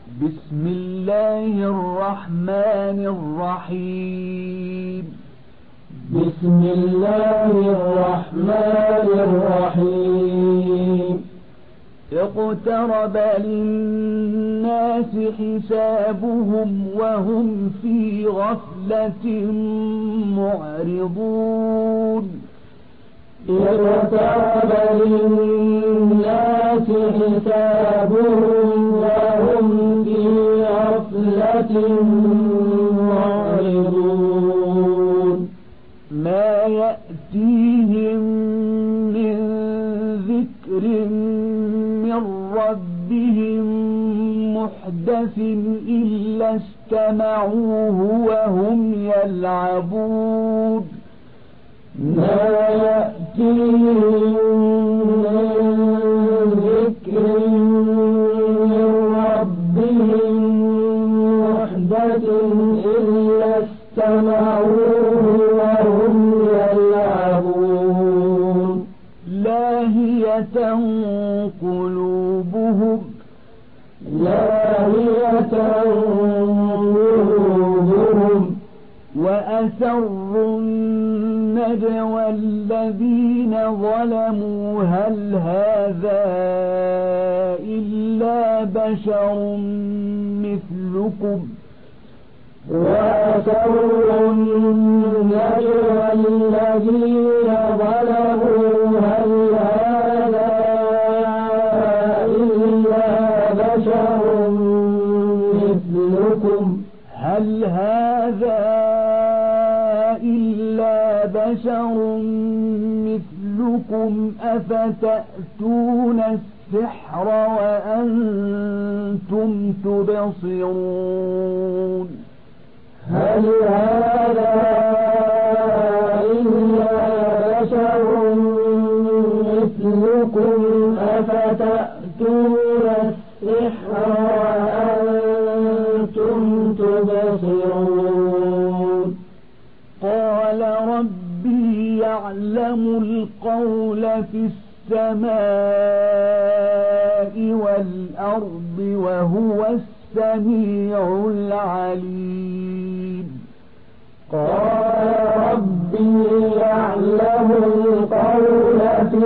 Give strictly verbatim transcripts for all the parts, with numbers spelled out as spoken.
بسم الله الرحمن الرحيم بسم الله الرحمن الرحيم اقترب للناس حسابهم وهم في غفلة معرضون اقترب للناس حسابهم وهم في غفلة معرضون ما يأتيهم من ذكر من ربهم محدث إلا استمعوه وهم يلعبون ما يأتيهم من ذكر من ربهم محدث إلا استمعوه وهم يلعبون لاهية قلوبهم لاهية قلوبهم وأسروا النجوى الذين ظلموا هل هذا إلا بشر مثلكم وأسروا النجوى الذين ظلموا هل هذا إلا بشر مثلكم هل هذا إلا بشر مثلكم أفتأتون السحر وأنتم تبصرون هل هذا إلا بشر مثلكم أفتأتون السحر وأنتم تبصرون قال ربي يعلم القول في السماء والأرض وهو السميع العليم قال ربي يعلم القول في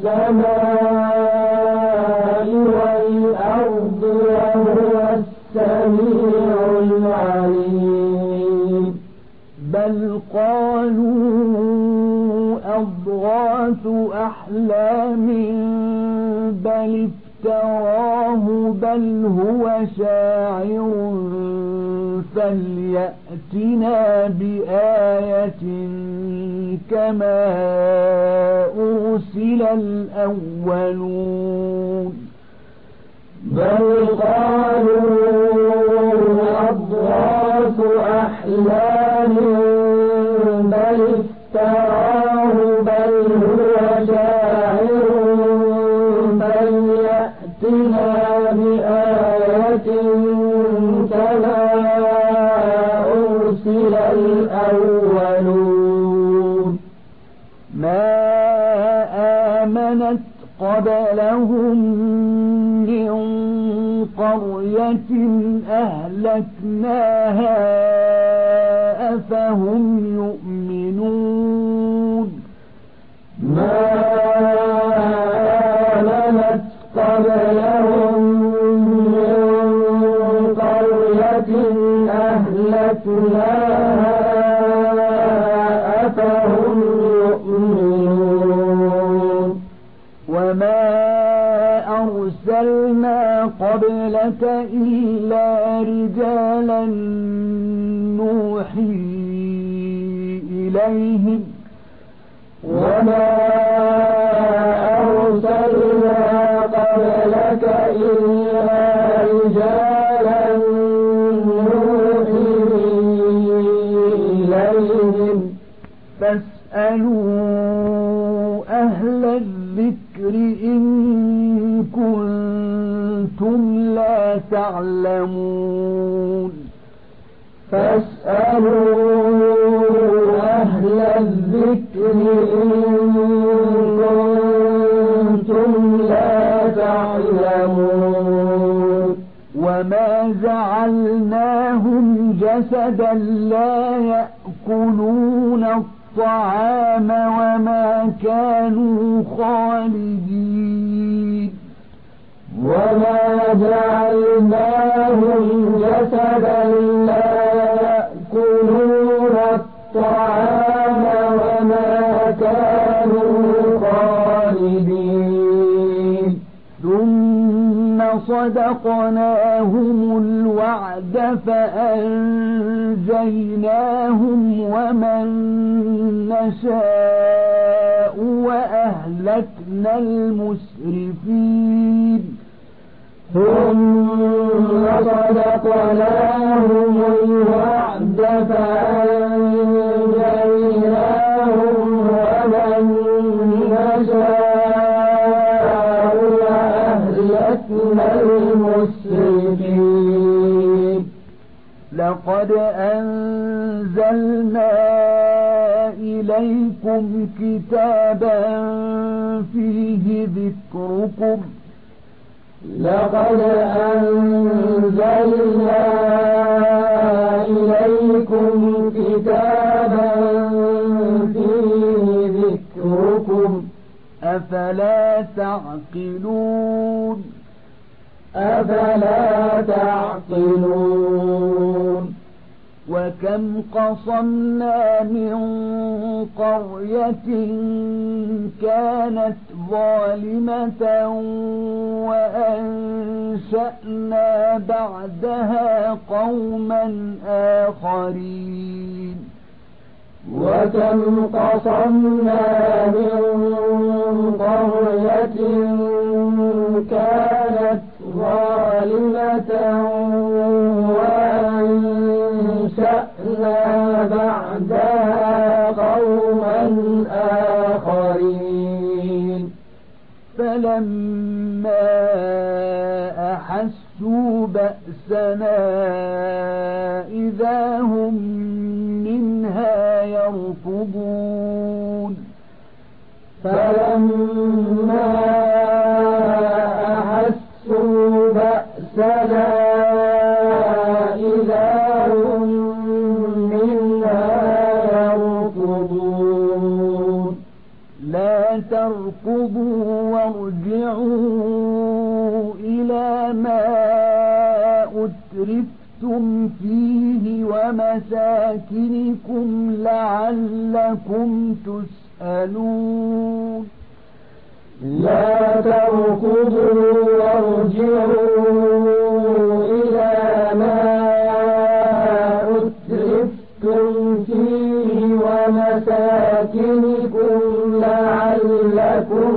السماء والأرض وهو السميع العليم بل قالوا أضغاث أحلام بل افتراه بل هو شاعر فليأتنا بآية كما أرسل الأولون بل قالوا أضغاث أحلام بل افتراه بل هو شاعر فليأتنا بآية كما أرسل الأولون ما آمنت قبلهم من قرية أهلكناها أفهم يؤمنون ما آمنت قبلهم من قرية أهلكناها أفهم يؤمنون وما أرسلنا قبلك إلا رجالا نوحي إليهم وما أرسلنا قبلك إلا رجالا نوحي إليهم فاسألوا أهل الذكر إن كنتم لا تعلمون فاسألوا أهل الذكر إن كنتم لا تعلمون وما جعلناهم جسدا لا يأكلون الطعام وما كانوا خالدين وما جعلناهم جسدا لا يأكلون الطعام وما كانوا خالدين ثم صدقناهم الوعد فأنجيناهم ومن نشاء وأهلكنا المسرفين ثم صدقناهم الوعد فأنجيناهم ومن نشاء وأهلكنا المسرفين لقد أنزلنا إليكم كتابا فيه ذكركم لقد أنزلنا إليكم كتابا فيه ذكركم أفلا تعقلون أفلا تعقلون وكم قصمنا من قرية كانت ظالمة وأنشأنا بعدها قوما آخرين وكم قصمنا من قرية كانت ظالمة وأنشأنا بعدها قوما آخرين فلما أحسوا بأسنا إذا هم منها يركضون فلما أحسوا بأسنا إذا هم منها يركضون لا تركضوا وارجعوا إلى ما أترفتم فيه ومساكنكم لعلكم تسألون لا تركضوا وارجعوا إلى ما أترفتم فيه ومساكنكم لعلكم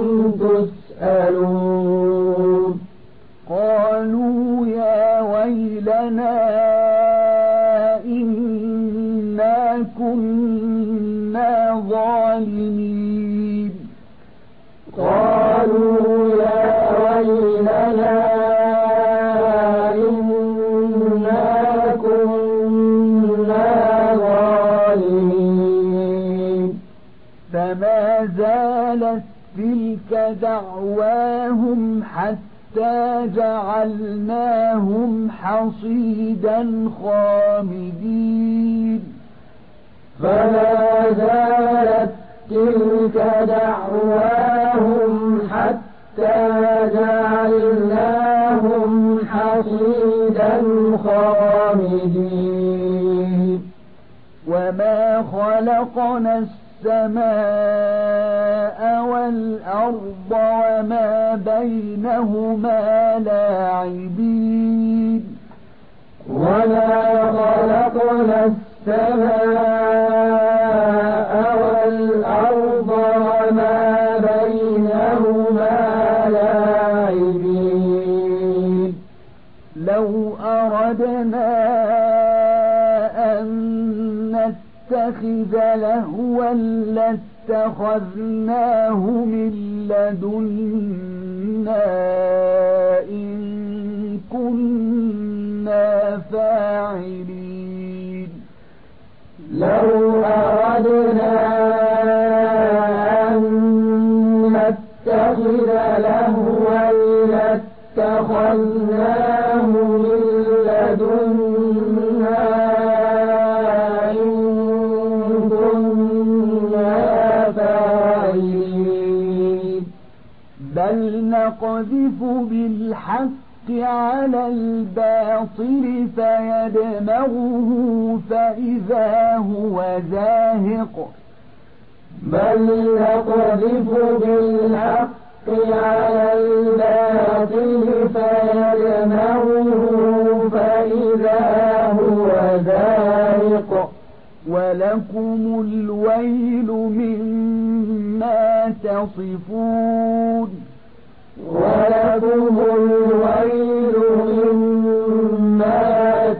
تسألون قالوا يا ويلنا إنا كنا ظالمين قالوا يا ويلنا إنا كنا ظالمين فما زالت تلك دعواهم حتى جعلناهم حصيدا خامدين فما زالت تلك دعواهم حتى جعلناهم حصيدا خامدين وما خلقنا السماء والأرض وما بينهما لاعبين وما خلقنا السماء والأرض وما بينهما لاعبين لو أردنا أن نتخذ لهوا لاتخذناه من لدنا إن كنا فاعلين لو أردنا أن نتخذ لهوا لاتخذناه من بالحق على الباطل فيدمغه فإذا هو زاهق بل نقذف بالحق على الباطل فيدمغه فإذا هو زاهق ولكم الويل مما تصفون ولكم الويل مما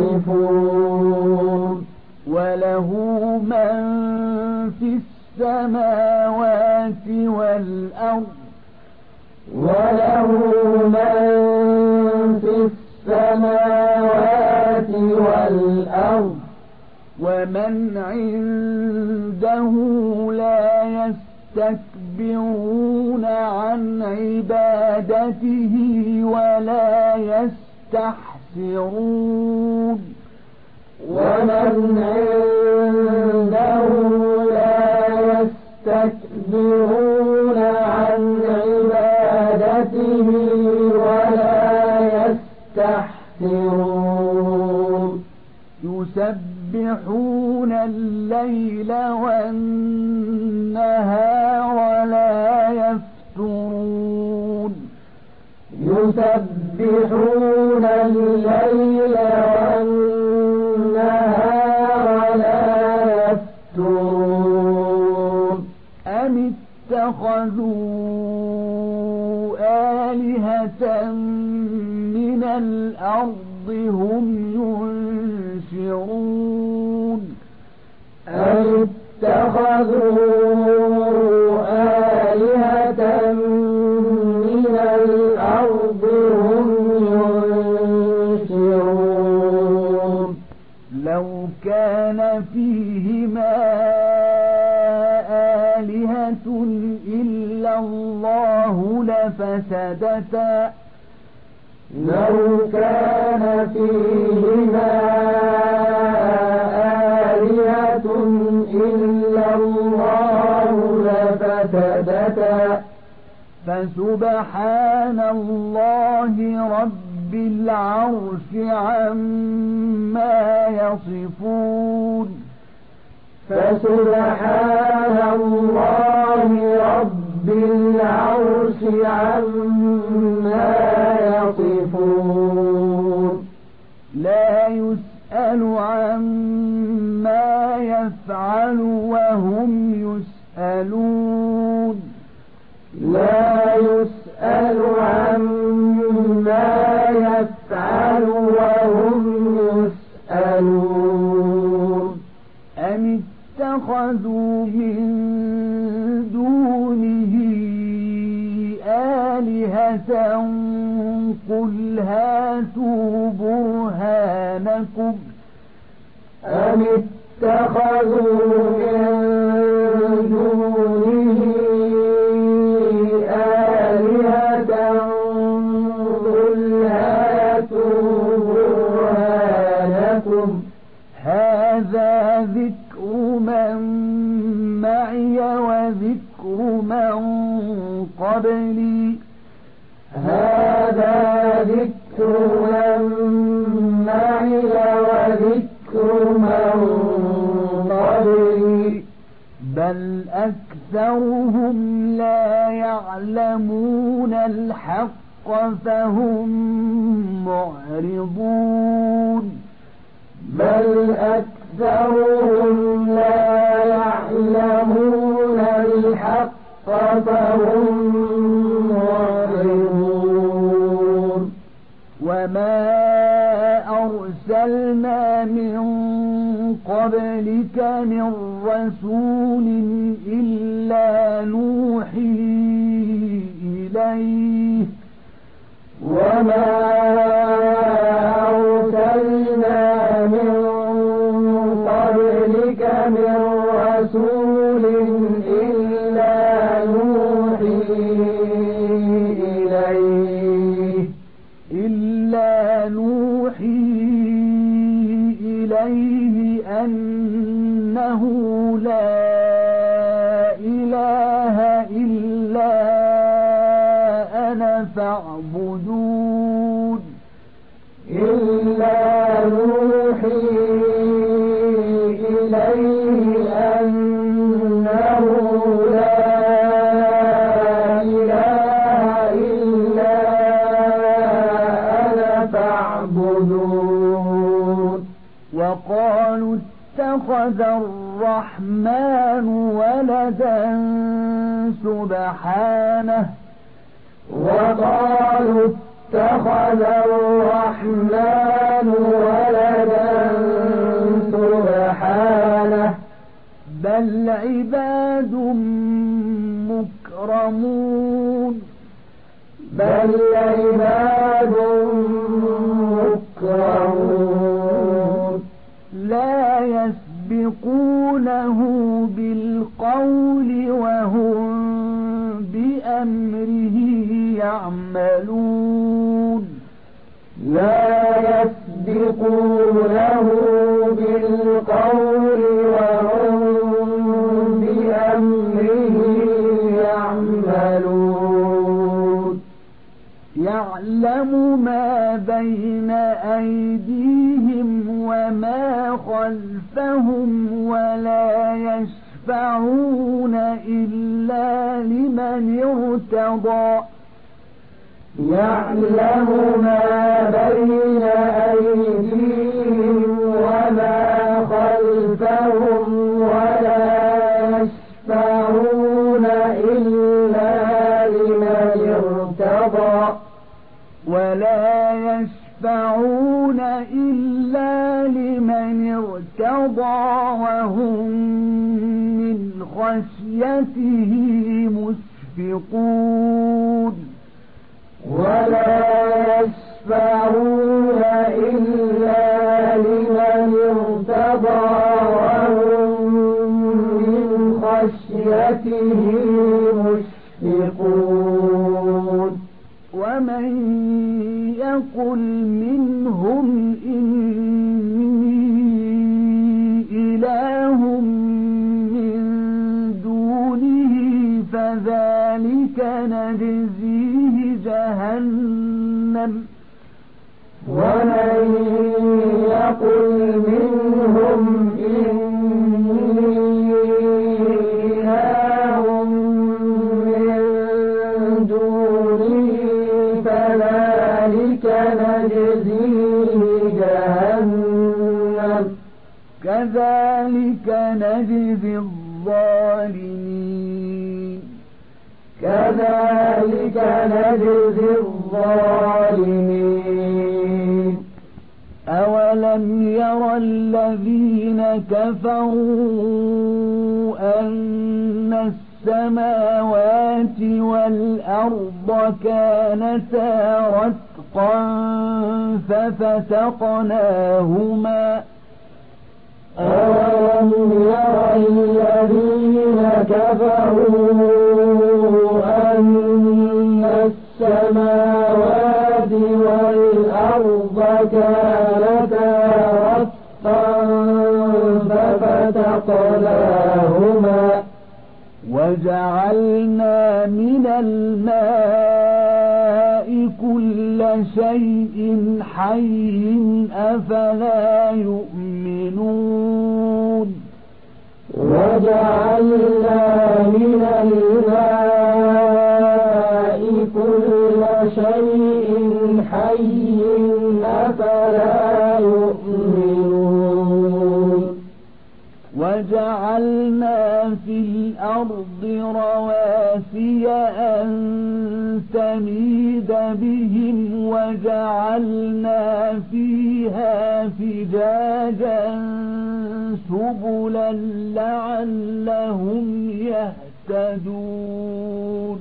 تصفون وله من في السماوات والأرض وله من في السماوات والأرض ومن عنده لا يستكبرون عن عبادته ولا يستحسرون ومن عنده لا يستكبرون عن عبادته ولا يستحسرون يسبحون الليل والنهار لا يفترون يسبحون الليل والنهار لا يفترون أم اتخذوا آلهة من الأرض هم ينشرون أم اتخذوا آلهة من الأرض هم ينشرون لو كان فيهما آلهة إلا الله لفسدتا لو كان فيهما آلهة إلا الله لفسدتا فسبحان الله رب العرش عما يصفون فسبحان الله رب العرش عما يصفون لا يسأل عما يفعل وهم يسألون لا يسأل عما يفعل وهم يسألون أم اتخذوا من دونه آلهة قل هاتوا برهانكم أم اتخذوا من دونه آلهة قل هاتوا برهانكم هذا ذكر من معي وذكر من قبلي هذا ذكر من معي وذكر من قبلي بل أكثرهم لا يعلمون الحق فهم معرضون بل أكثرهم لا يعلمون الحق فهم معرضون وما أرسلنا من قبلك من رسول إلا نوحي إليه وما أرسلنا من قبلك من رسول إلا نوحي إليه إلا نوحي إليه أنه لا إله إلا أنا فاعبدون إلا نوحي إليه أنه لا إله إلا أنا فاعبدون. وقالوا اتخذ الرحمن ولدا سبحانه وقالوا اتخذ الرحمن ولدا سبحانه بل عباد مكرمون بل عباد مكرمون لا يسبقونه بالقول وهم بأمره يعملون لا يسبقونه بالقول وهم بأمره يعملون يعلم ما بين أيديهم وما خلفهم ولا يشفعون إلا لمن ارتضى يعلم ما بين أيديهم وما خلفهم ولا يشفعون إلا لمن ارتضى ولا يشفعون إلا لمن ارتضى وهم من خشيته مشفقون ولا يشفعون إلا لمن ارتضى وهم من خشيته مشفقون ومن يقل منهم إني إله من دونه فذلك نجزيه جهنم ومن يقل منهم إني إله من دونه فذلك نجزيه جهنم كذلك نجزي الظالمين كذلك نجزي الظالمين أولم ير الذين كفروا أن السماوات والأرض كانتا رتقا ففتقناهما أولم ير الذين كفروا أن السماوات والأرض كانتا رتقا ففتقناهما وجعلنا من الماء كل شيء حي أفلا يؤمنون وجعلنا من الماء كل شيء حي أفلا يؤمنون وجعلنا في الأرض رواسي أن تميد بهم وجعلنا فيها فجاجا سبلا لعلهم يهتدون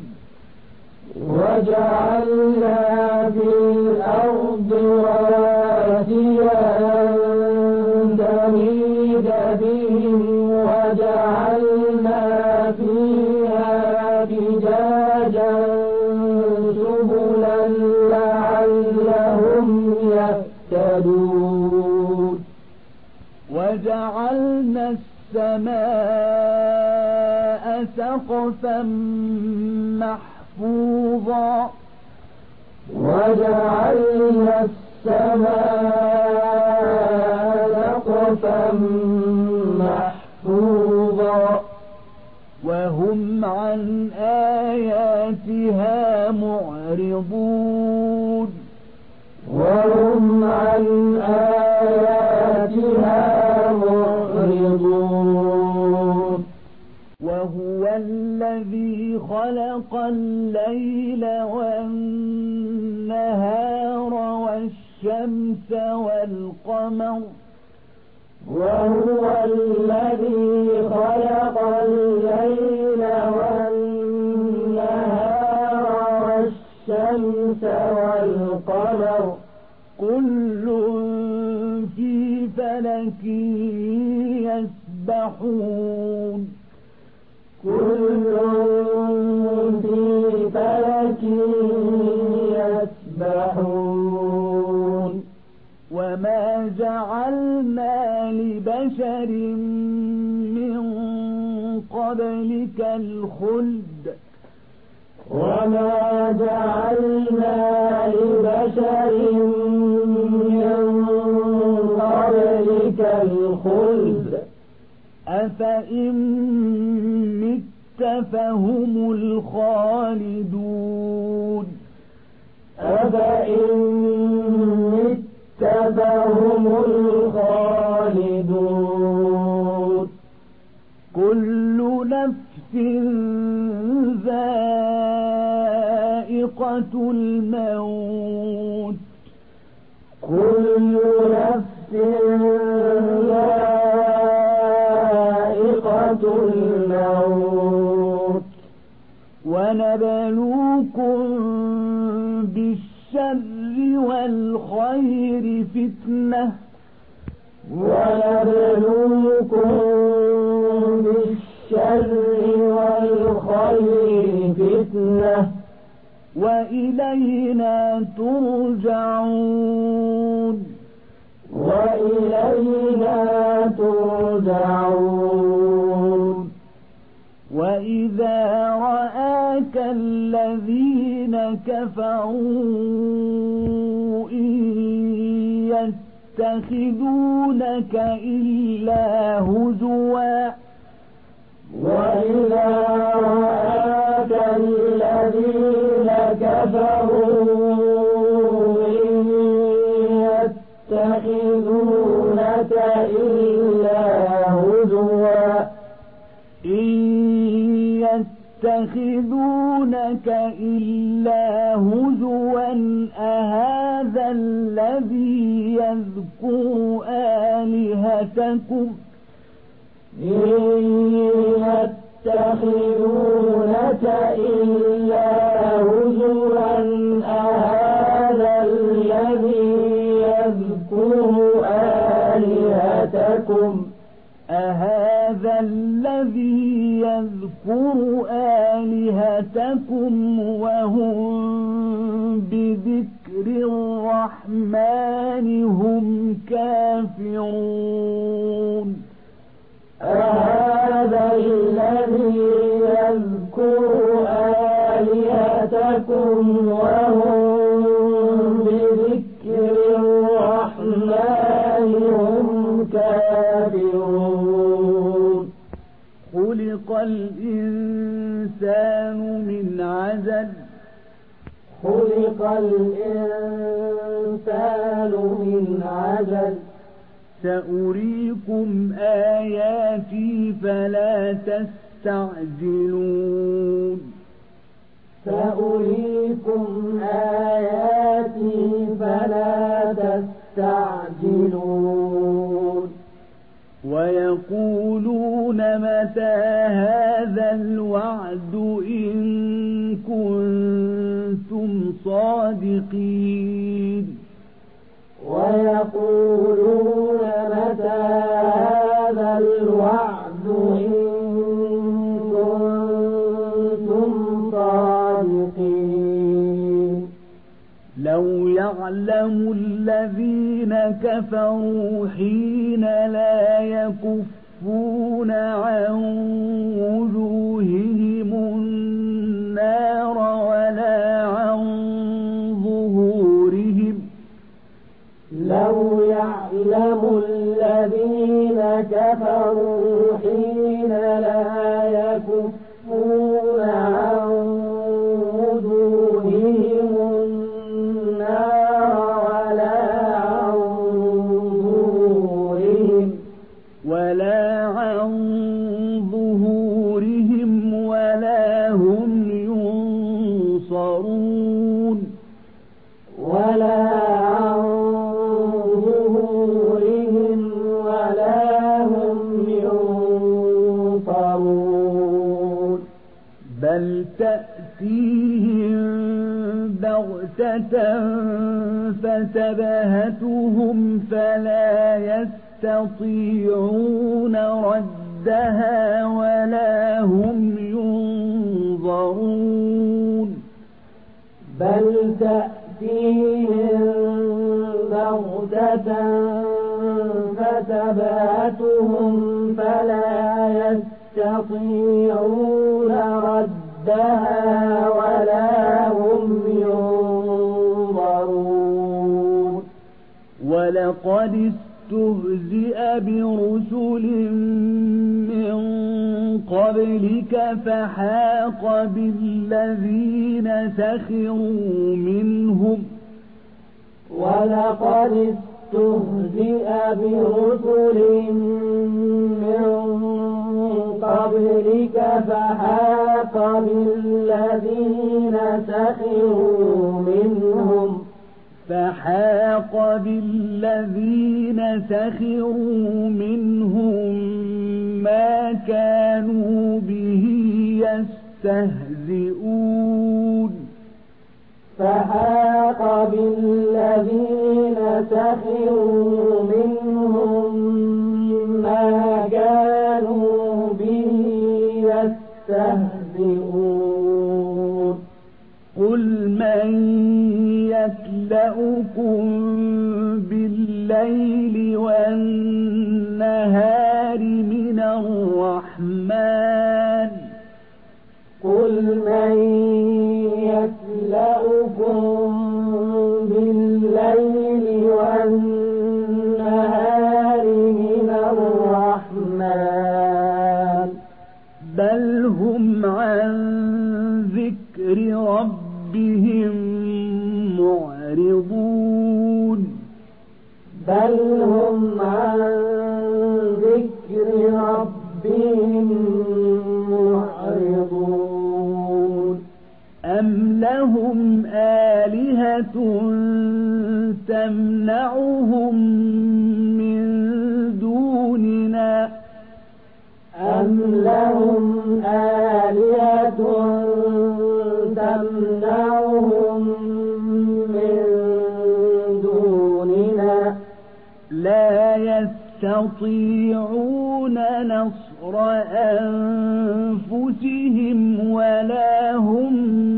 وجعلنا في الأرض رواسي أن تميد بهم وجعلنا فيها فجاجا سبلا لعلهم يهتدون وجعلنا السماء سقفا محفوظا وجعلنا سقفا محفوظا وهم عن آياتها معرضون وهم عن آياتها معرضون وهو الذي خلق الليل والنهار والشمس والقمر وهو الذي خلق الليل والنهار والشمس والقمر كل في فلك يسبحون كل في فلك يسبحون وما جعلنا لبشر من قبلك الخلد وما جعلنا لبشر من قبلك الخلد أفإن مت فهم الخالدون أفإن مت فهم الخالدون كل نفس ذائقة الموت كل نفس ذائقة الموت ونبلوكم بالشر والخير فتنة ونبلوكم بالشر والخير فتنة وإلينا ترجعون وإلينا ترجعون وإذا رآك الذين كفروا إن يتخذونك إلا هزوا وإذا رآك الذين كفروا إن يتخذونك إلا هزوا إن يتخذونك إلا هزوا أهذا الذي يذكر آلهتكم إن يتخذونك إلا هزوا أهذا الذي يذكر آلهتكم أهذا الذي يذكر آلهتكم وهم بذكر الرحمن هم كافرون أهذا الذي يذكر آلهتكم وهم بذكر الرحمن هم كافرون خلق الإنسان من عجل خلق الإنسان من عجل سأريكم آياتي فلا تستعجلون سأريكم آياتي فلا تستعجلون ويقولون متى هذا الوعد إن كنتم صادقين ويقولون متى هذا الوعد إن كنتم صادقين لو يعلم الذين كفروا حين لا يكفون عن وجوههم النار ولا عن ظهورهم لو يعلم الذين كفروا حين لا يكفون عن وجوههم النار ولا عن ظهورهم ولا عن ظهورهم ولا هم ينصرون ولا عن ظهورهم ولا هم ينصرون بل تأتيهم بغتة فتبهتهم فلا يستطيعون ردها ولا هم ينظرون بل تأتيهم بغتة فتبهتهم فلا يستطيعون ردها ولا هم ينظرون ولقد استهزئ برسل من قبلك فحاق بالذين سخروا منهم ولقد استهزئ برسل من قبلك فحاق بالذين سخروا منهم فحاق بالذين سخروا منهم ما كانوا به يستهزئون فحاق بالذين سخروا منهم ما كانوا به يستهزئون قل من يكلؤكم بالليل والنهار من الرحمن قل من يكلؤكم بالليل والنهار من الرحمن بل هم عن ذكر ربهم معرضون بل هم عن ذكر ربهم معرضون أم لهم آلهة تمنعهم من دوننا أم لهم آلهة تمنعهم من دوننا لا يستطيعون نصر أنفسهم ولا هم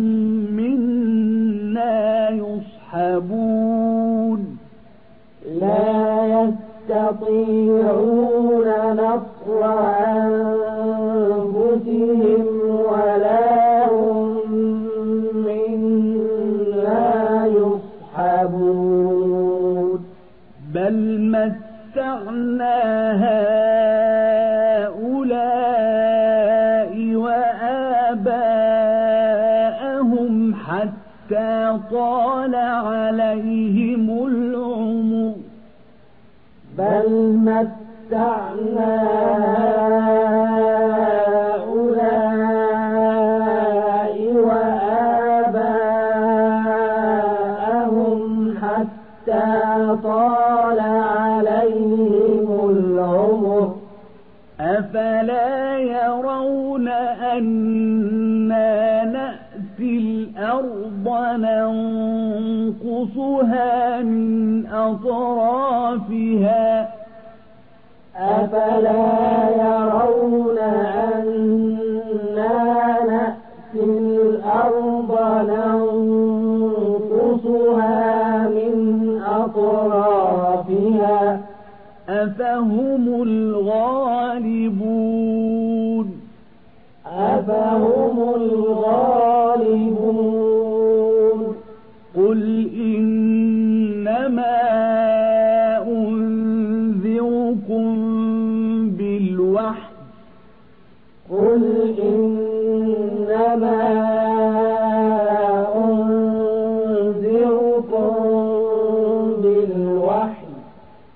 منا يصحبون لا يستطيعون نصر أنفسهم ولا هم منا يصحبون بل متعنا هؤلاء وآباءهم حتى طال عليهم العمر بل متعنا هؤلاء وآباءهم حتى طال عليهم العمر أفلا يرون أنا نأتي الأرض ننقصها من أطرافها أفلا يرون أنا نأتي الأرض ننقصها من أطرافها أفهم الغالبون أفهم الغالبون قل إنما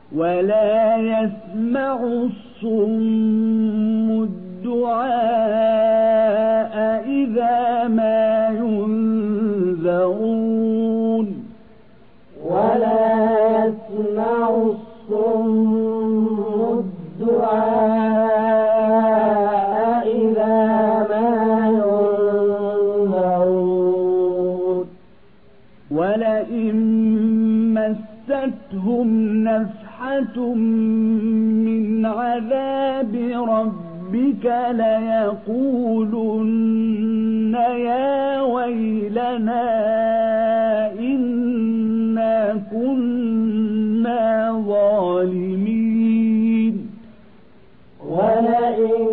ولا يسمع الصم الدعاء إذا ما ينذرون ولا يسمع الصم الدعاء إذا ما ينذرون ولئن مستهم نفحة من عذاب ربك ليقولن يا ويلنا إنا كنا ظالمين ولئن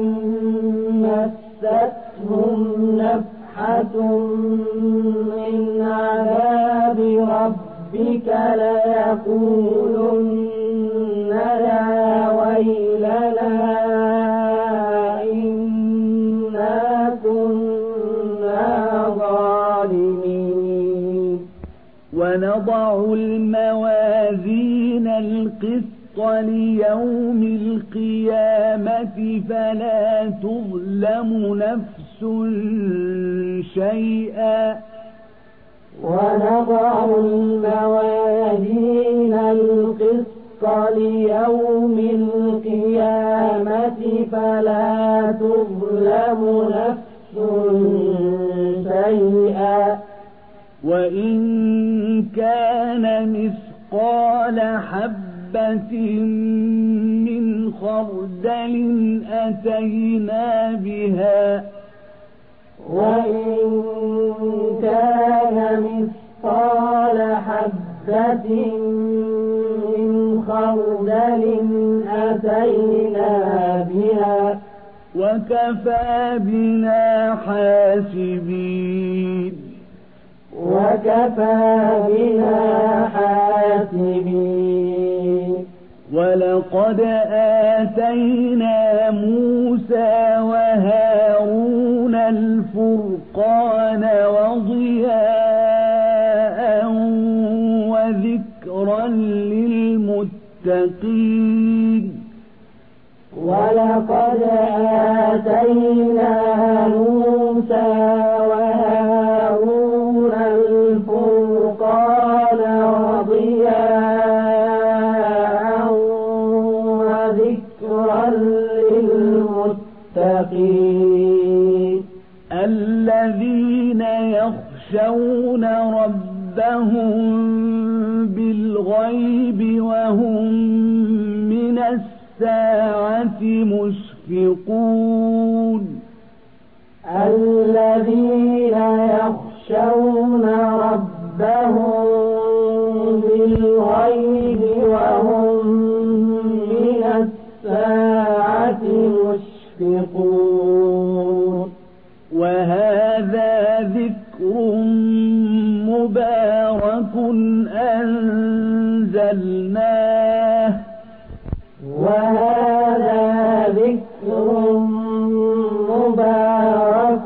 مستهم نفحة من عذاب ربك ليقولن يا ويلنا إنا كنا ظالمين ونضع الموازين القسط ليوم القيامة فلا تظلم نفس شيئا ونضع الموازين القسط ليوم القيامة فلا تظلم نفس شيئا وإن كان مثقال حبة من خردل أتينا بها وإن كان مثقال حبة من خردل أتينا بها وكفى بنا حاسبين وكفى بنا حاسبين ولقد آتينا موسى وهارون الفرقان وضياء وذكرا للمتقين ولقد آتينا موسى وهارون الفرقان وضياء وذكرا للمتقين الذين يخشون ربهم بالغيب وهم من الساعة مشفقون الذين يخشون ربهم بالغيب وهم من الساعة مشفقون وهذا ذكر مبارك أنزلناه وهذا ذكر مبارك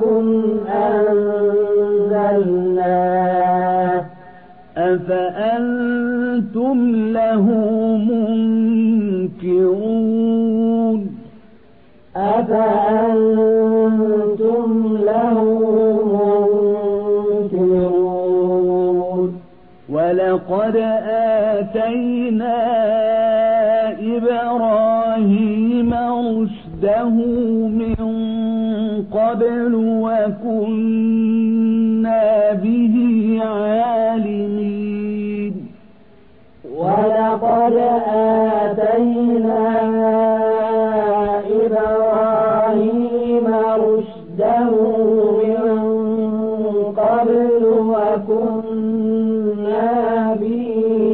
أنزلناه أفأنتم له منكرون أفأنتم له منكرون ولقد آتينا إبراهيم رشده من قبل وكنا به عالمين ولقد آتينا إبراهيم رشده من قبل وكنا به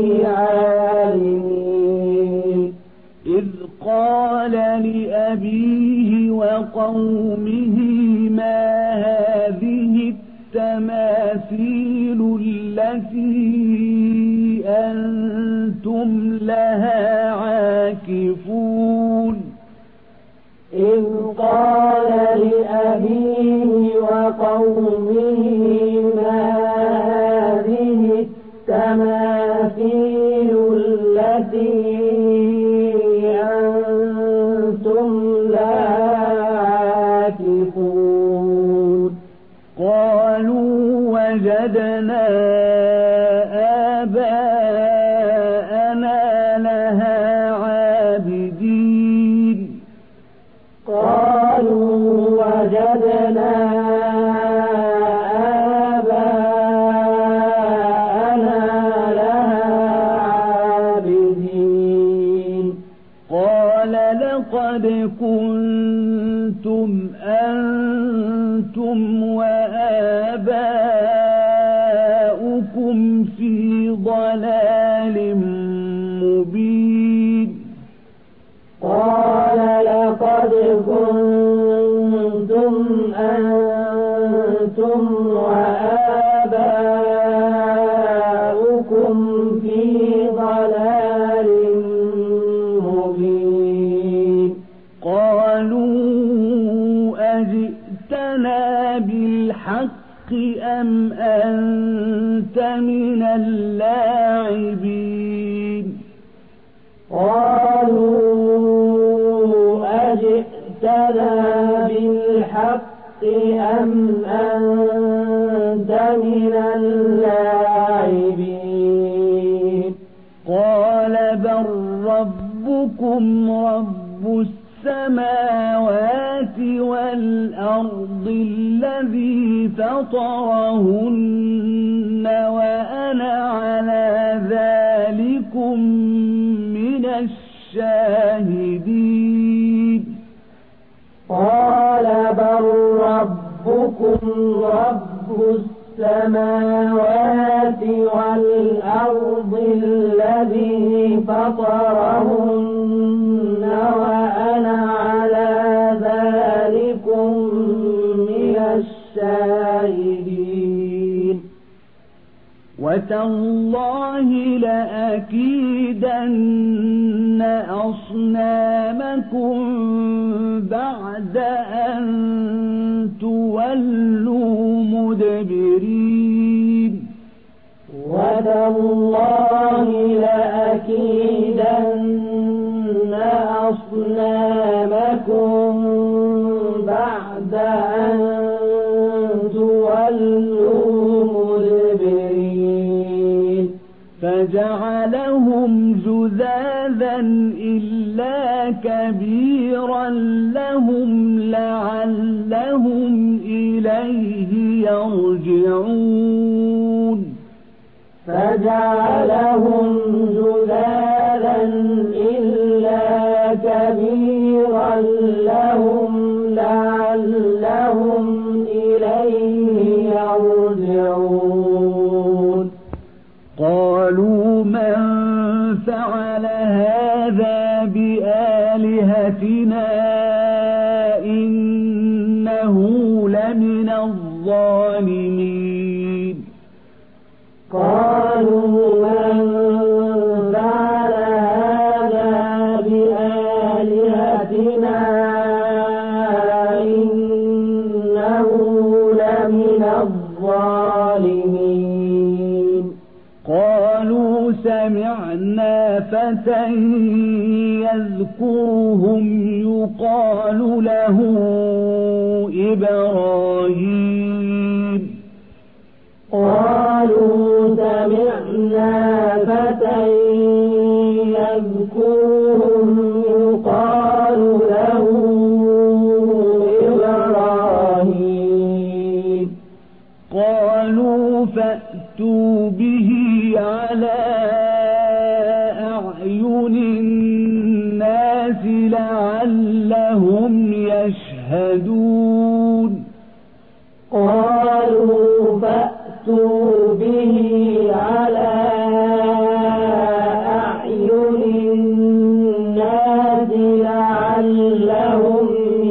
عالمين إذ قال لأبيه وقومه ما هذه التماثيل التي أنتم لها عاكفون إذ قال لأبيه وقومه ما هذه التماثيل التي عابدين قالوا وجدنا آباءنا لها عابدين قال لقد كنتم أنتم وآباؤكم في ضلال مبين قال لقد كنتم أنتم وآباؤكم في ضلال مبين قالوا أجئتنا بالحق أم أنت من اللاعبين قالوا أجئتنا بالحق أم أنت من اللاعبين قال بل ربكم رب السماوات والأرض الذي فطرهن وأنا على ذلكم من الشاهدين قال بل ربكم رب السماوات والأرض الذي فطرهن وأنا على ذلكم من الشاهدين وتالله لأكيدن أصنامكم بعد أن تولوا مدبرين وتالله لأكيدن أصنامكم بعد أن تولوا مدبرين فجعلهم جذاذا إلا كبيرا لهم لعلهم إليه يرجعون فجعلهم جذاذا إلا كبيرا لهم لعلهم إليه يرجعون قالوا من فعل هذا بآلهتنا إنه لمن الظالمين قالوا من فعل هذا بآلهتنا إنه لمن الظالمين قالوا سمعنا فتى يذكرهم يقال له إبراهيم قالوا سمعنا فتى يذكرهم يقال له إبراهيم قالوا فأتوا به على أعين الناس لعلهم يشهدون قالوا فأتوا به على أعين الناس لعلهم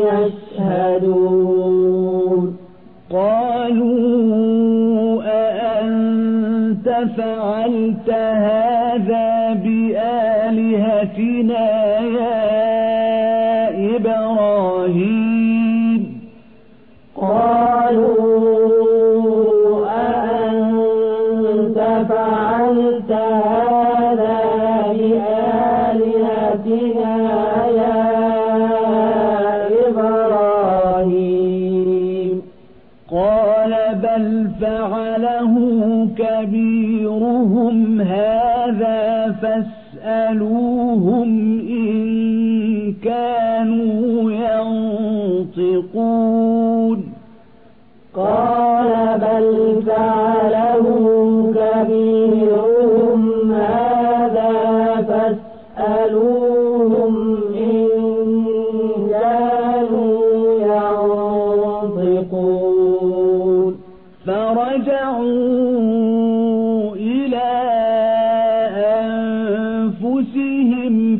يشهدون قالوا أأنت فعلت هذا بآلهتنا يا إبراهيم قالوا أأنت فعلت هذا بآلهتنا يا إبراهيم قال بل فعله كبيرهم هذا فاسألوهم إن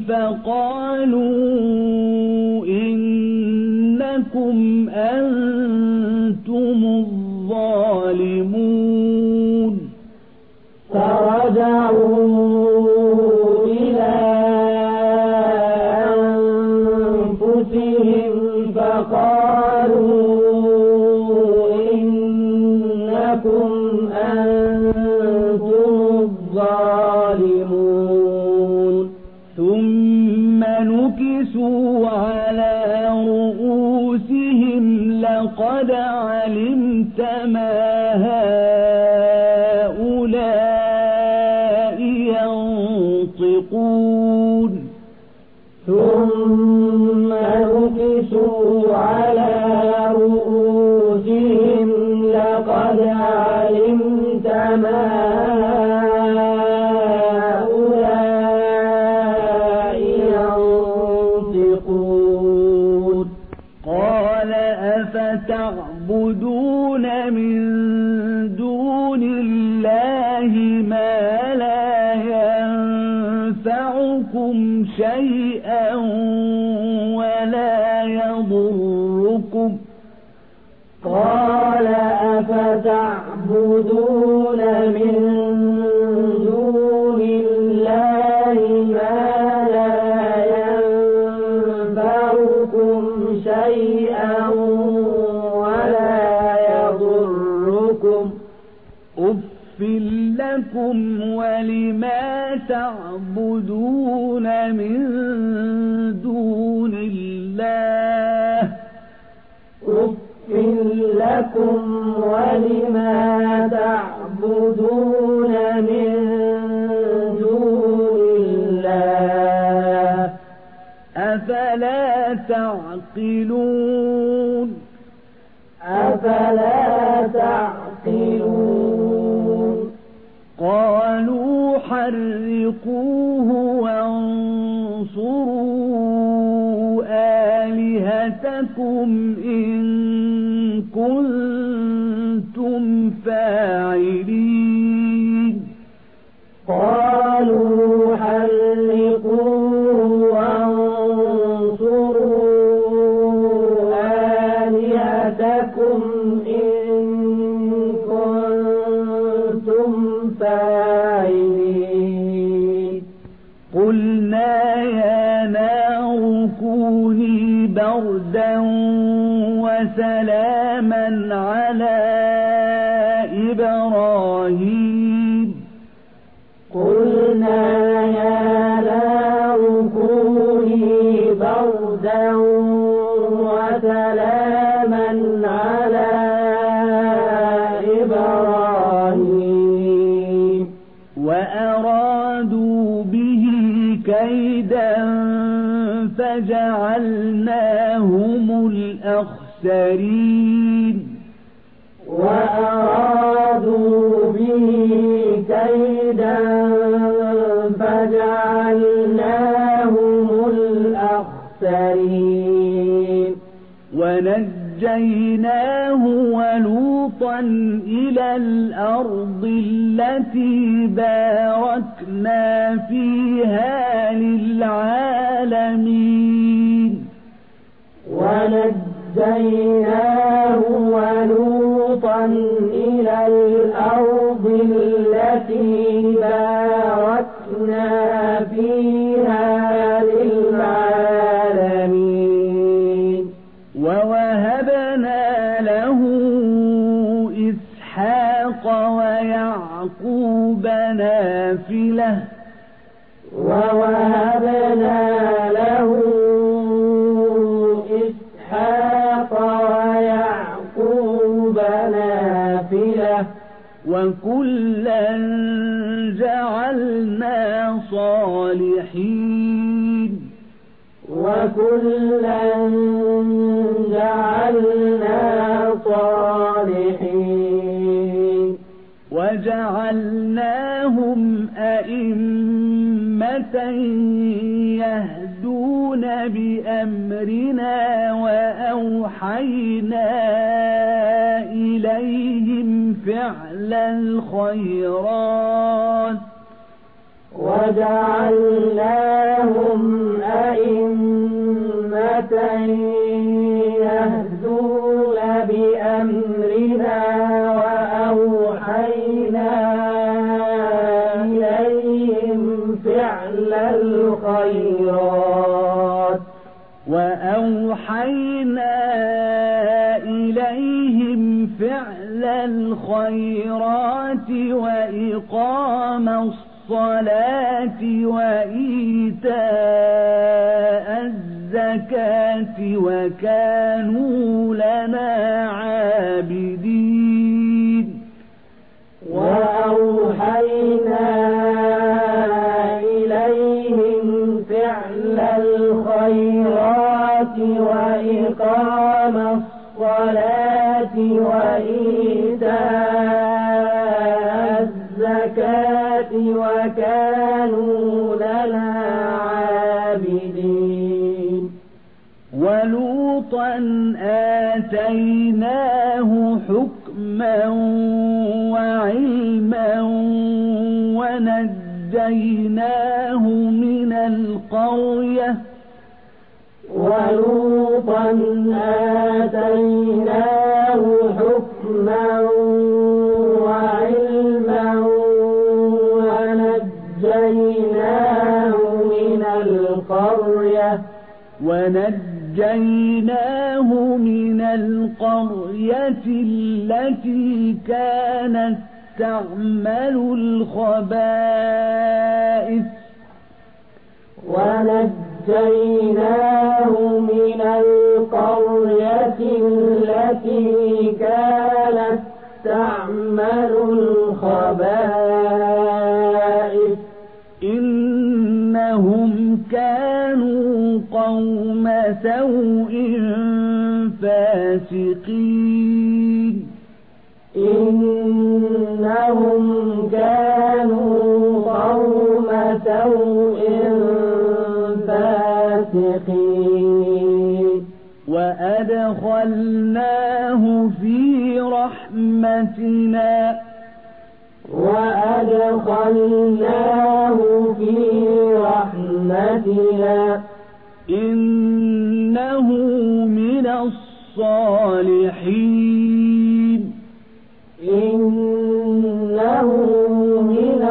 فقالوا إنكم أنتم الظالمون فرجعوا إلى أنفسهم فقالوا إنكم أنتم الظالمون ثم نكسوا على رؤوسهم لقد علمت ما هؤلاء ينطقون ثم نكسوا على رؤوسهم لقد علمت ما هؤلاء ينطقون قال أفتعبدون من دون الله ما لا ينفعكم شيئا ولا يضركم قال أفتعبدون من دون الله ما لا ينفعكم شيئا ولا يضركم أف لكم ولما تعبدون من دون الله أف لكم ولما تعبدون من دون الله أفلا تعقلون أفلا تعقلون قالوا حرقوه وانصروا آلهتكم إن كنتم فاعلين قالوا حرقوه وانصروا آلهتكم إن كنتم فاعلين قلنا يا نار كوني بردا وسلاما على إبراهيم قلنا يا نار كوني بردا وسلاما على إبراهيم وأرادوا به كيدا فجعلناهم الأخسرين وأرادوا به كيدا فجعلناهم الأخسرين ونجيناه ولوطا إلى الأرض التي باركنا فيها للعالمين ونجيناه ولوطا إلى الأرض التي باركنا فيها للعالمين ووهبنا له إسحاق ويعقوب نافلة ووهبنا له إسحاق ويعقوب نافلة وكلا جعلنا صالحين وكلا جعلنا صالحين وجعلناهم أئمة يهدون بأمرنا وأوحينا إليهم فعل الخيرات وجعلناهم أئمة يهدون بأمرنا وأوحينا إليهم فعل الخيرات وأوحينا إليهم فعل الخيرات وإقام الصلاة وإيتاء الزكاة وكانوا لنا عابدين وأوحينا إليهم فعل الخيرات وإقام الصلاة وإيتاء الزكاة وكانوا لنا عابدين ولوطا آتيناه حكما وعلما ونجيناه من القرية ولوطا آتيناه حكما وعلما ونجيناه من القرية ونجيناه من القرية التي كانت تعمل الخبائث ونجيناه من القرية التي كانت تعمل الخبائث إنهم كانوا قوم سوء فاسقين إنهم كانوا قوم سوء فاسقين وأدخلناه في رحمتنا وأدخلناه في رحمتنا إنه من الصالحين إنه من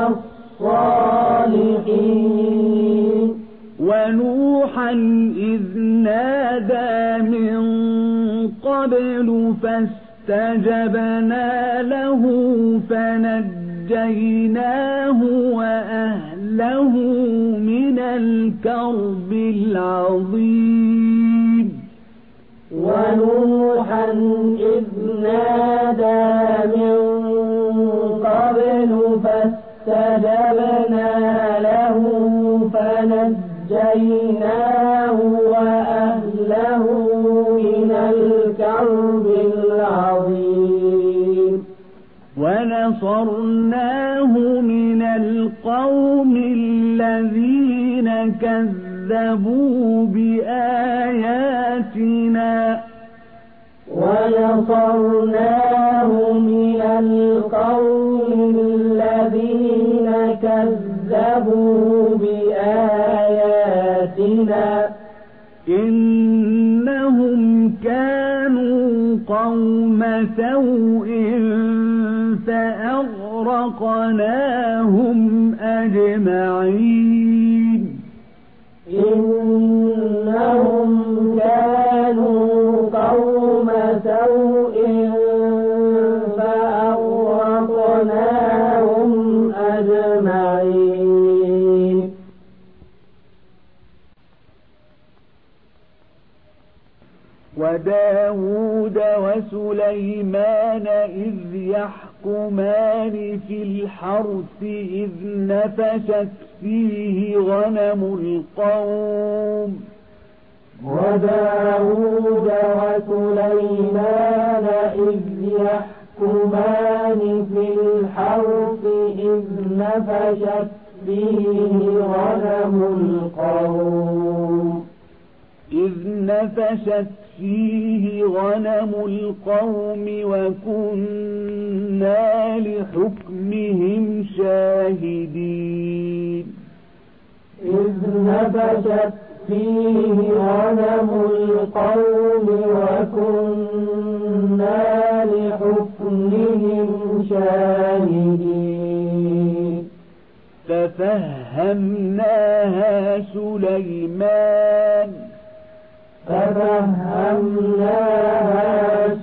الصالحين ونوحا إذ نادى من قبل فاستجبنا له فنجيناه وأهله من الكرب العظيم ونوحا إذ نادى من قبل فاستجبنا له فنجيناه وأهله من الكرب العظيم ونصرناه من القوم الذين كذبوا بآياتنا ونصرناه من القوم الذين كذبوا بآياتنا إنهم كانوا قوم سوء فأغرقناهم أجمعين إنهم كانوا قوم سوء فأغرقناهم أجمعين وداود وسليمان إذ يحكمان في الحرث إذ نفشت فيه غنم القوم وداود وسليمان إذ يحكمان في الحرث إذ نفشت فيه غنم القوم إذ نفشت فيه غنم القوم وكنا لحكمهم شاهدين إذ نفشت فيه غنم القوم وكنا لحكمهم شاهدين ففهمناها سليمان ففهمناها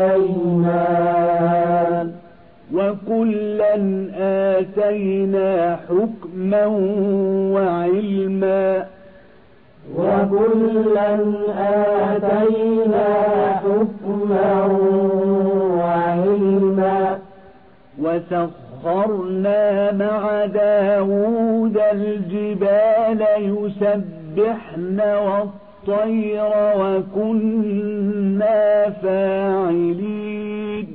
سليمان وكلا آتينا حكما وعلما وكلا آتينا حكما وعلما وسخرنا مع داود الجبال يسبحن والطير وكنا فاعلين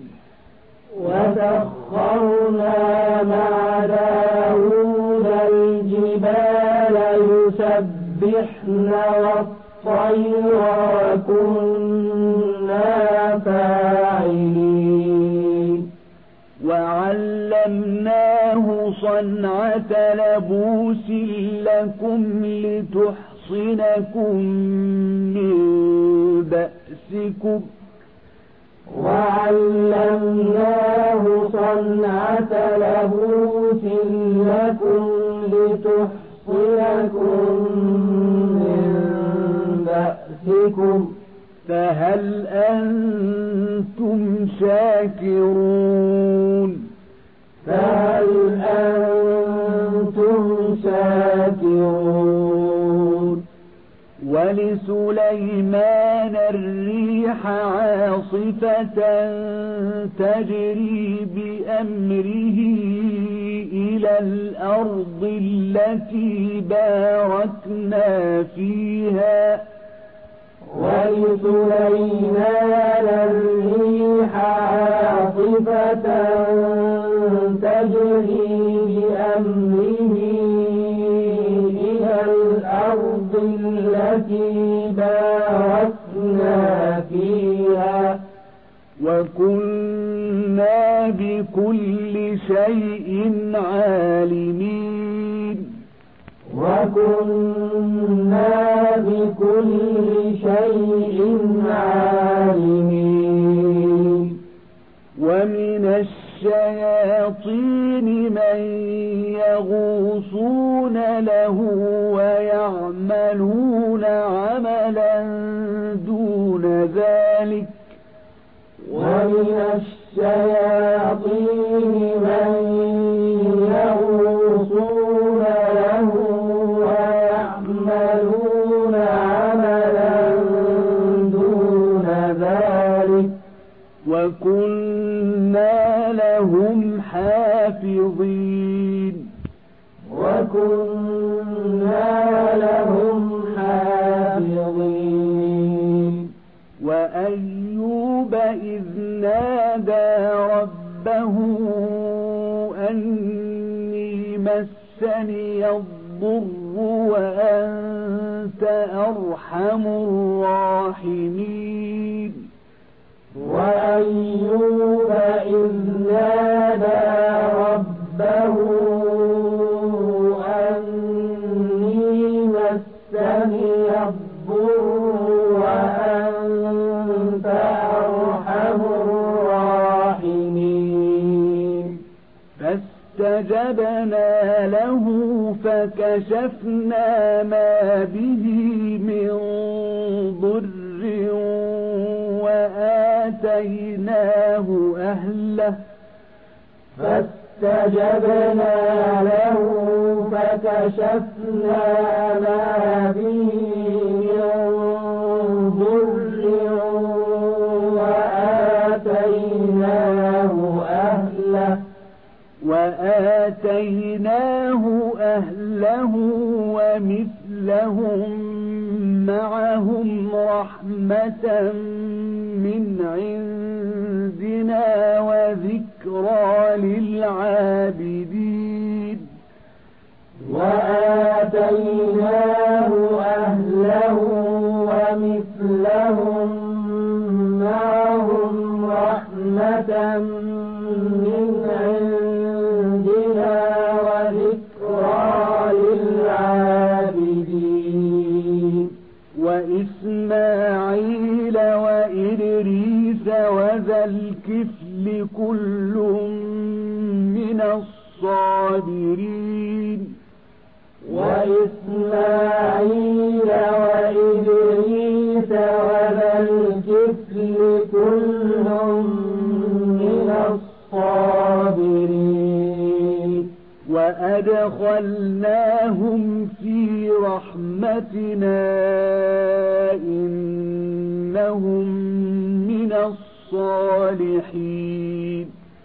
وسخرنا مع داود الجبال يسبحن والطير وكنا فاعلين وعلمناه صنعة لبوس لكم لتحصنكم من بأسكم وعلمناه صنعة لبوس لكم لتحصنكم من بأسكم فهل أنتم شاكرون فهل أنتم شاكرون ولسليمان الريح عاصفة تجري بأمره إلى الأرض التي باركنا فيها ولسليمان الريح عاصفة تجري بأمره إلى الأرض التي باركنا فيها وكنا بكل شيء عالمين وكنا بكل شيء عالمين ومن الشياطين من يغوصون له ويعملون عملا دون ذلك ومن الشياطين من يغوصون له ويعملون عملا دون ذلك وكنا لهم حافظين وكنا لهم حافظين وأيوب إذ نادى ربه أني مسني الضر وأنت أرحم الراحمين وأيوب إذ نادى ربه أني مسني الضر وأنت أرحم الراحمين فاستجبنا له فكشفنا ما به من ضر وآتيناه أهله فاستجبنا له فكشفنا ما به من ضر وآتيناه أهله وآتيناه أهله ومثلهم معهم رحمة من عندنا وذكرى للعابدين وآتيناه أهله ومثلهم من عندنا وذكرى للعابدين وإسماعيل وإدريس وذا الكفل كل من الصابرين وإسماعيل وإدريس وذا الكفل كل من الصابرين وأدخلناهم في رحمتنا إنهم من الصالحين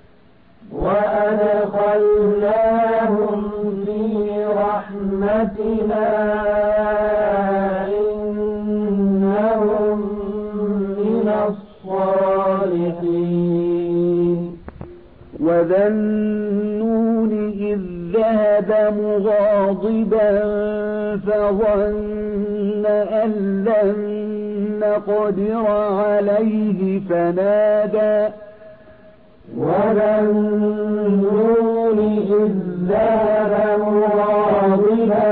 وأدخلناهم في رحمتنا إنهم من الصالحين وذا النون إذ ذهب مغاضبا فظن أن لن نقدر عليه فنادى وذا النون إذ ذهب مغاضبا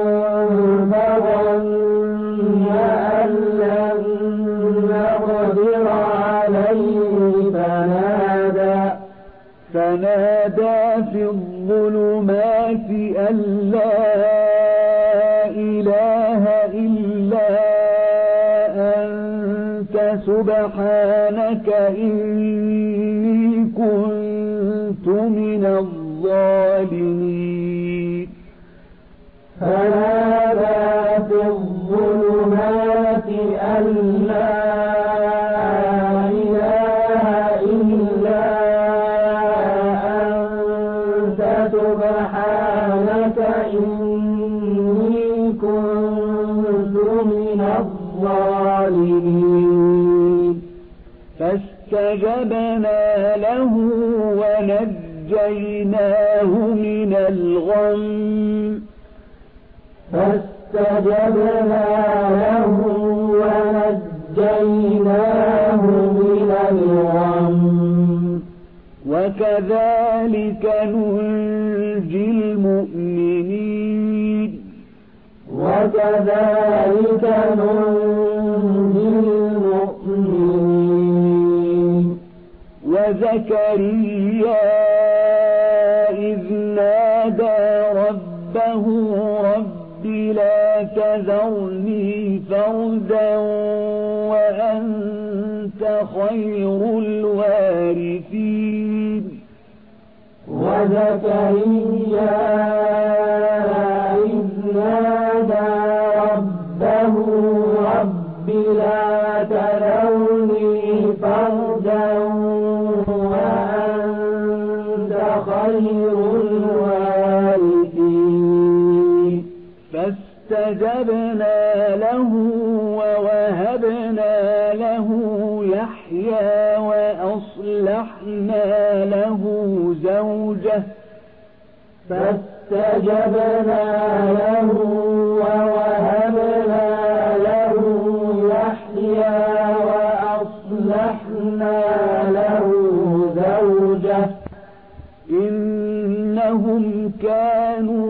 فظن أن لن نقدر عليه فنادى فنادى في الظلمات أن لا إله إلا أنت سبحانك إني كنت من الظالمين فنادى في الظلمات أن لا إله إلا أنت سبحانك إني كنت من الظالمين فاستجبنا له ونجيناه من الغم فاستجبنا له ونجيناه من الغم وكذلك ننجي المؤمنين وكذلك ننجي المؤمنين وزكريا إذ نادى ربه رب لا تذرني فردا وأنت خير الوارثين وزكريا إذ نادى ربه رب لا تذرني فردا وأنت خير الوارثين فاستجبنا له ووهبنا له يحيى وأصلحنا له زوجه فاستجبنا له ووهبنا له يحيى وأصلحنا له زوجه إنهم كانوا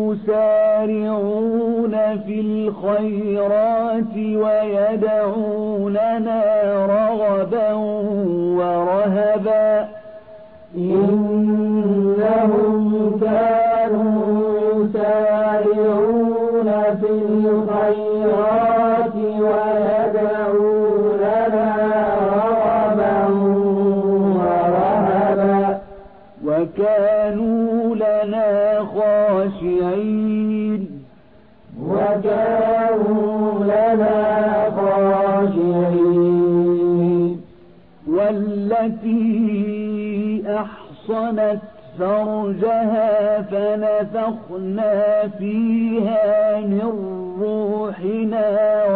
يسارعون في الخيرات ويدعوننا رغبا ورهبا إنهم كانوا يسارعون في الخيرات ويدعوننا رغبا ورهبا وكانوا لنا خاشعين وكانوا لنا خاشعين والتي أحصنت فرجها فنفخنا فيها من روحنا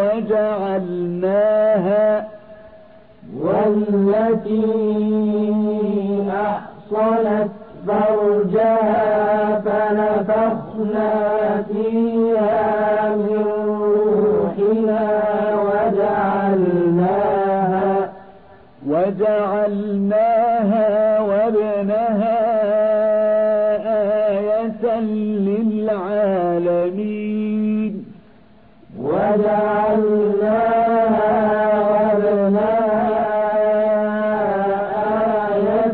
وجعلناها والتي أحصنت فرجها فنفخنا فيها من روحنا وجعلناها وجعلناها وابنها آية للعالمين وجعلناها وابنها آية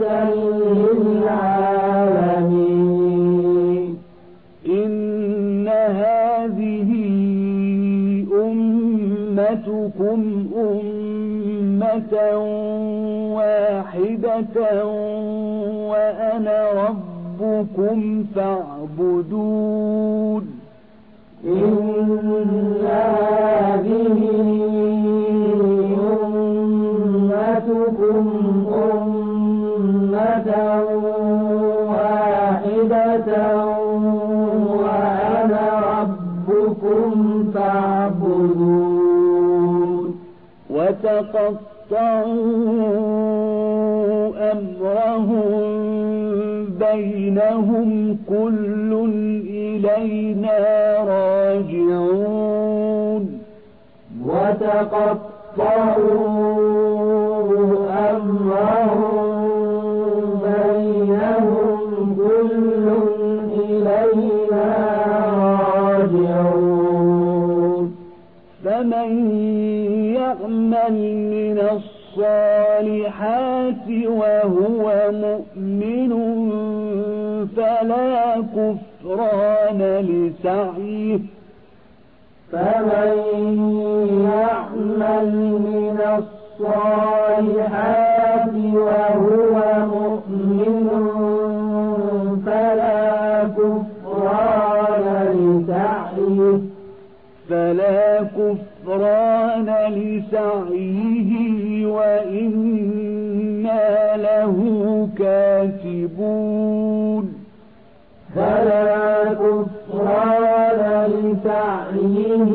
للعالمين إن هذه أمتكم أمة واحدة وأنا ربكم فاعبدون إن هذه أمتكم أمة واحدة وأنا ربكم فاعبدون وتقطعوا أمرهم بينهم كل إلينا راجعون وتقطعوا أمرهم بينهم كل إلينا راجعون فمن يعمل من الصالحات وهو مؤمن فلا كفران لسعيه فمن يعمل من الصالحات وهو مؤمن فلا كفران لسعيه فلا كفران لسعيه وإنا له كاتبون فلا كفران لسعيه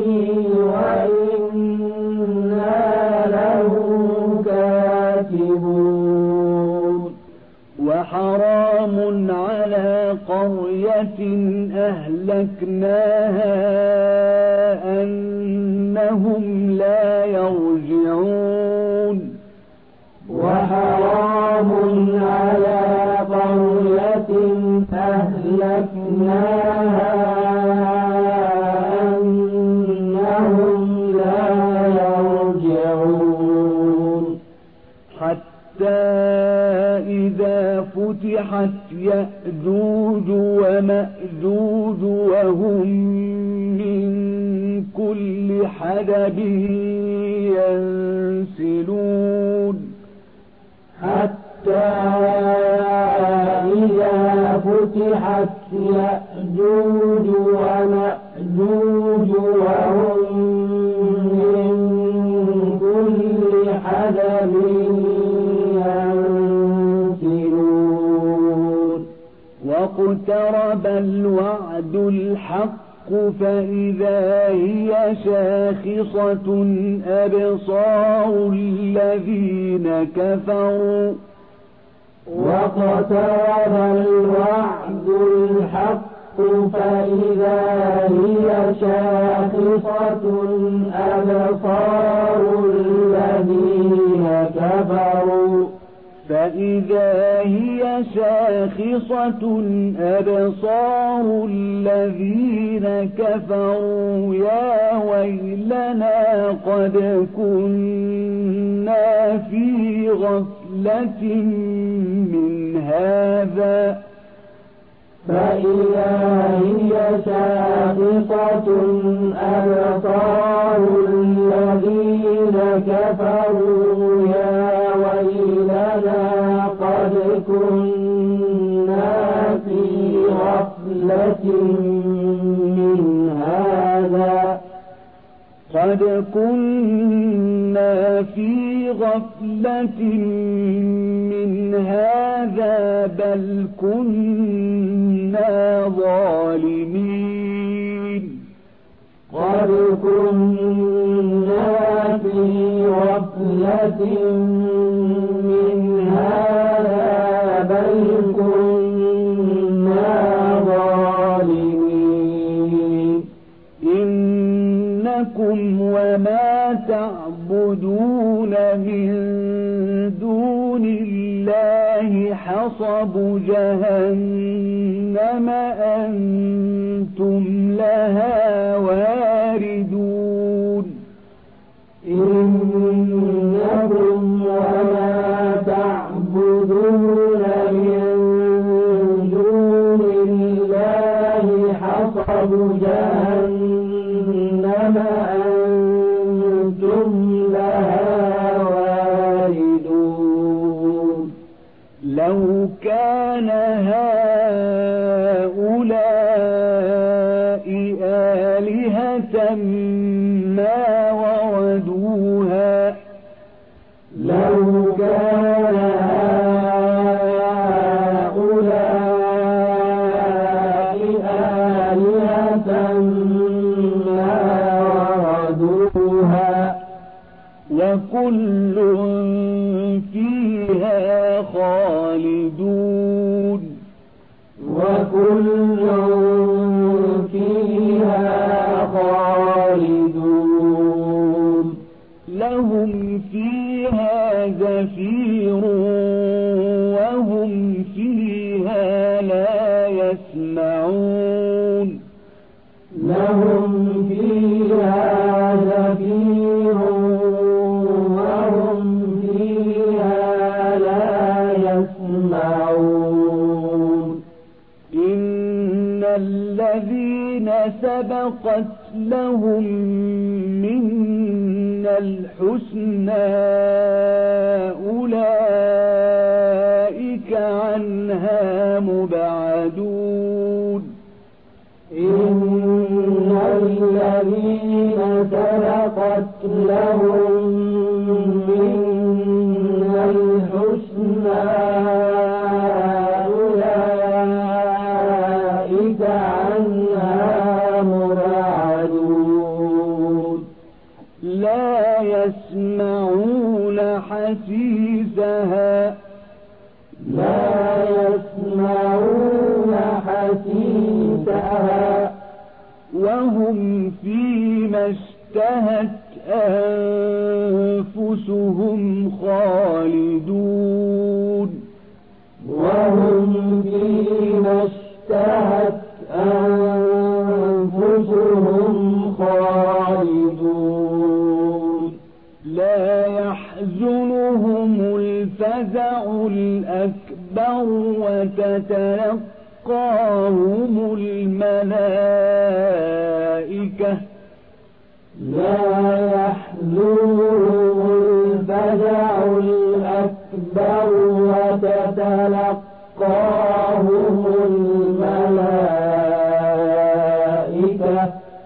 وإنا له كاتبون وحرام على قرية أهلكناها أنهم لا يرجعون وحرام على قرية أهلكناها أنهم لا يرجعون حتى إذا فتحت يأجوج ومأجوج وهم من كل حدب ينسلون حتى إذا فتحت يأجوج ومأجوج وهم من كل حدب ينسلون واقترب الوعد الحق فإذا هي شاخصة أبصار الذين كفروا واقترب الوعد الحق فإذا هي شاخصة أبصار الذين كفروا فإذا هي شاخصة أبصار الذين كفروا يا ويلنا قد كنا في غفلة من هذا فإذا هي شاخصة أبصار الذين كفروا يا ويلنا قد كنا في غفلة من هذا قد كنا في غفلة من هذا بل كنا ظالمين قد كنا في غفلة من هذا بل كنا ظالمين إنكم وما تعبدون من دون الله حصب جهنم أنتم لها واردون إنكم وما تعبدون من دون الله حصب جهنم أنتم لها واردون لو كان هؤلاء آلهة ما وردوها لو كان هؤلاء آلهة ما وردوها وكل فيها خالدون وكل فيها خالدون لهم فيها زفير وهم فيها لا يسمعون لهم فيها زفير وهم فيها لا يسمعون إن الذين سبقت لهم منا الحسنى أولئك عنها مبعدون إن الذين سبقت لهم منا الحسنى أولئك عنها مبعدون لا يسمعون حسيسها لا يسمعون حسيسها وهم فيما اشتهت أنفسهم خالدون وهم فيما اشتهت أنفسهم خالدون لا يحزنهم الفزع الأكبر وتتلقاهم الملائكة لا يحزنهم الفزع الأكبر وتتلقاهم الملائكة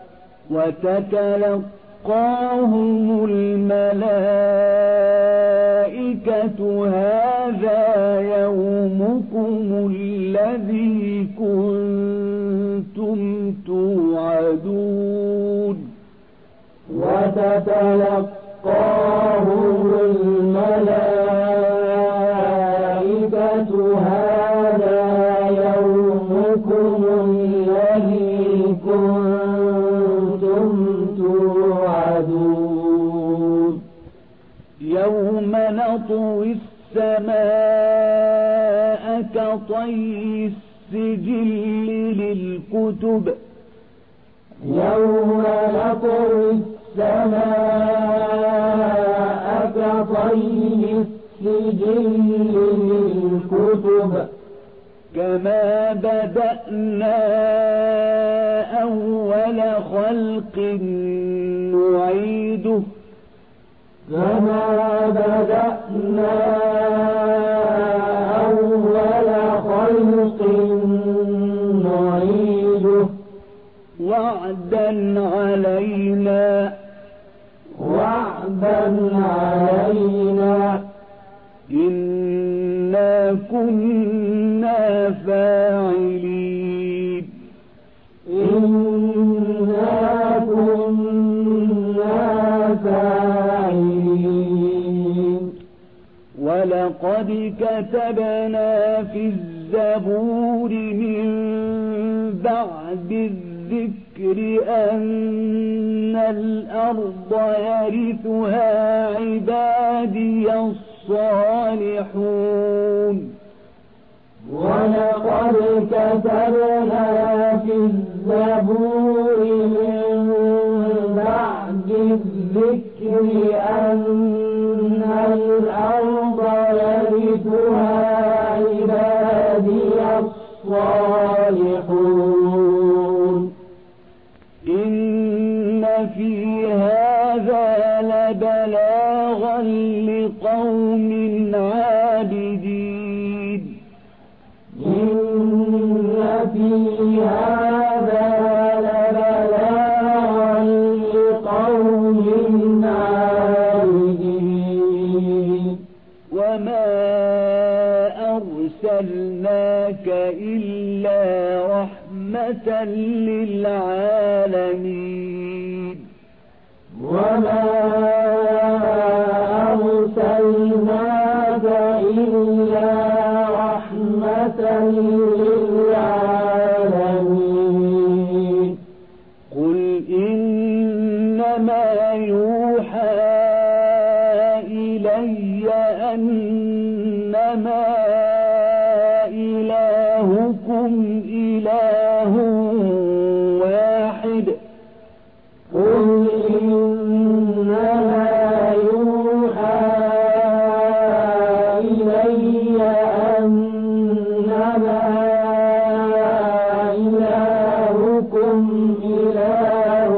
وتتلقاهم الملائكة هذا يومكم الذي كنتم توعدون وتتلقاهم الملائكة هذا يومكم الذي كنتم توعدون يوم نطوي السماء كطي السجل للكتب يوم نطوي السماء كطي السجل للكتب كما بدأنا أول خلق نعيده كما بدأنا أول خلق نعيده وعدا علينا وعدا علينا إنا كنا فاعلين إنا كنا فاعلين ولقد كتبنا في الزبور من بعد الذكر الذكر أن الأرض يرثها عبادي الصالحون ولقد كتبنا في الزبور من بعد الذكر أن الأرض يرثها عبادي الصالحون إن في هذا لبلاغا لقوم عابدين إن في هذا لبلاغا لقوم عابدين وما أرسلناك إلا رحمة للعالمين وما أرسلناك إلا رحمة للعالمين قل إنما يوحى إلي أنما إلهكم إله واحد قل إنما يوحى إلي أنما إلهكم إله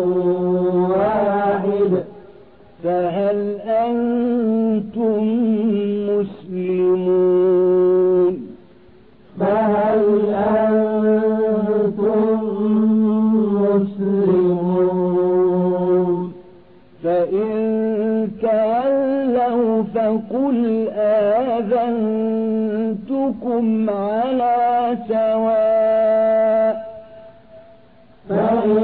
واحد فهل أنتم مسلمون فهل أنتم مسلمون فإن تولوا فقل آذنتكم على سواء فإن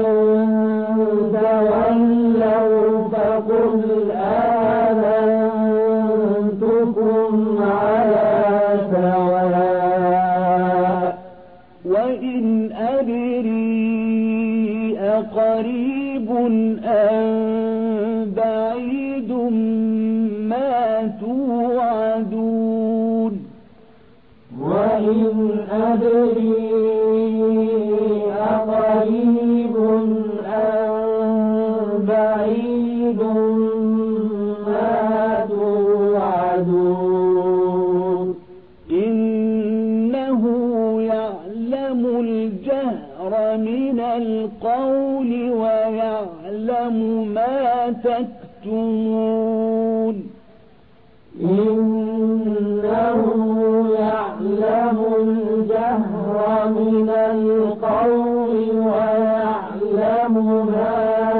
تولوا فقل آذنتكم على سواء وإن أدري أقريب أم بعيد ما توعدون وإن أدري أقريب أم بعيد ما توعدون إنه يعلم الجهر من القول ويعلم ما تكتمون إنه يعلم الجهر من القول ويعلم ما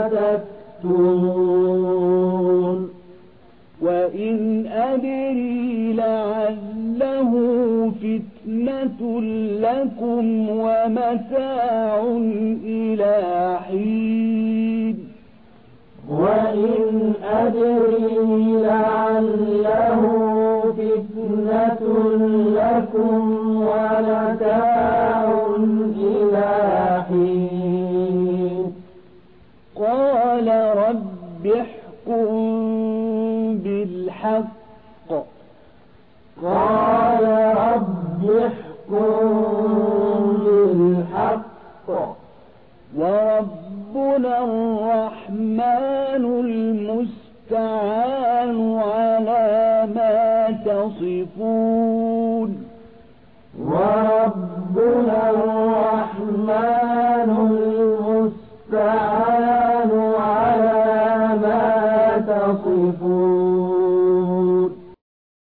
تكتمون وإن أدري لعله فتنة لكم ومتاع إلى حين وإن أدري لعله فتنة لكم ومتاع إلى حين قال رب احكم بالحق قال رب احكم بالحق وربنا الرحمن المستعان على ما تصفون وربنا الرحمن المستعان على ما تصفون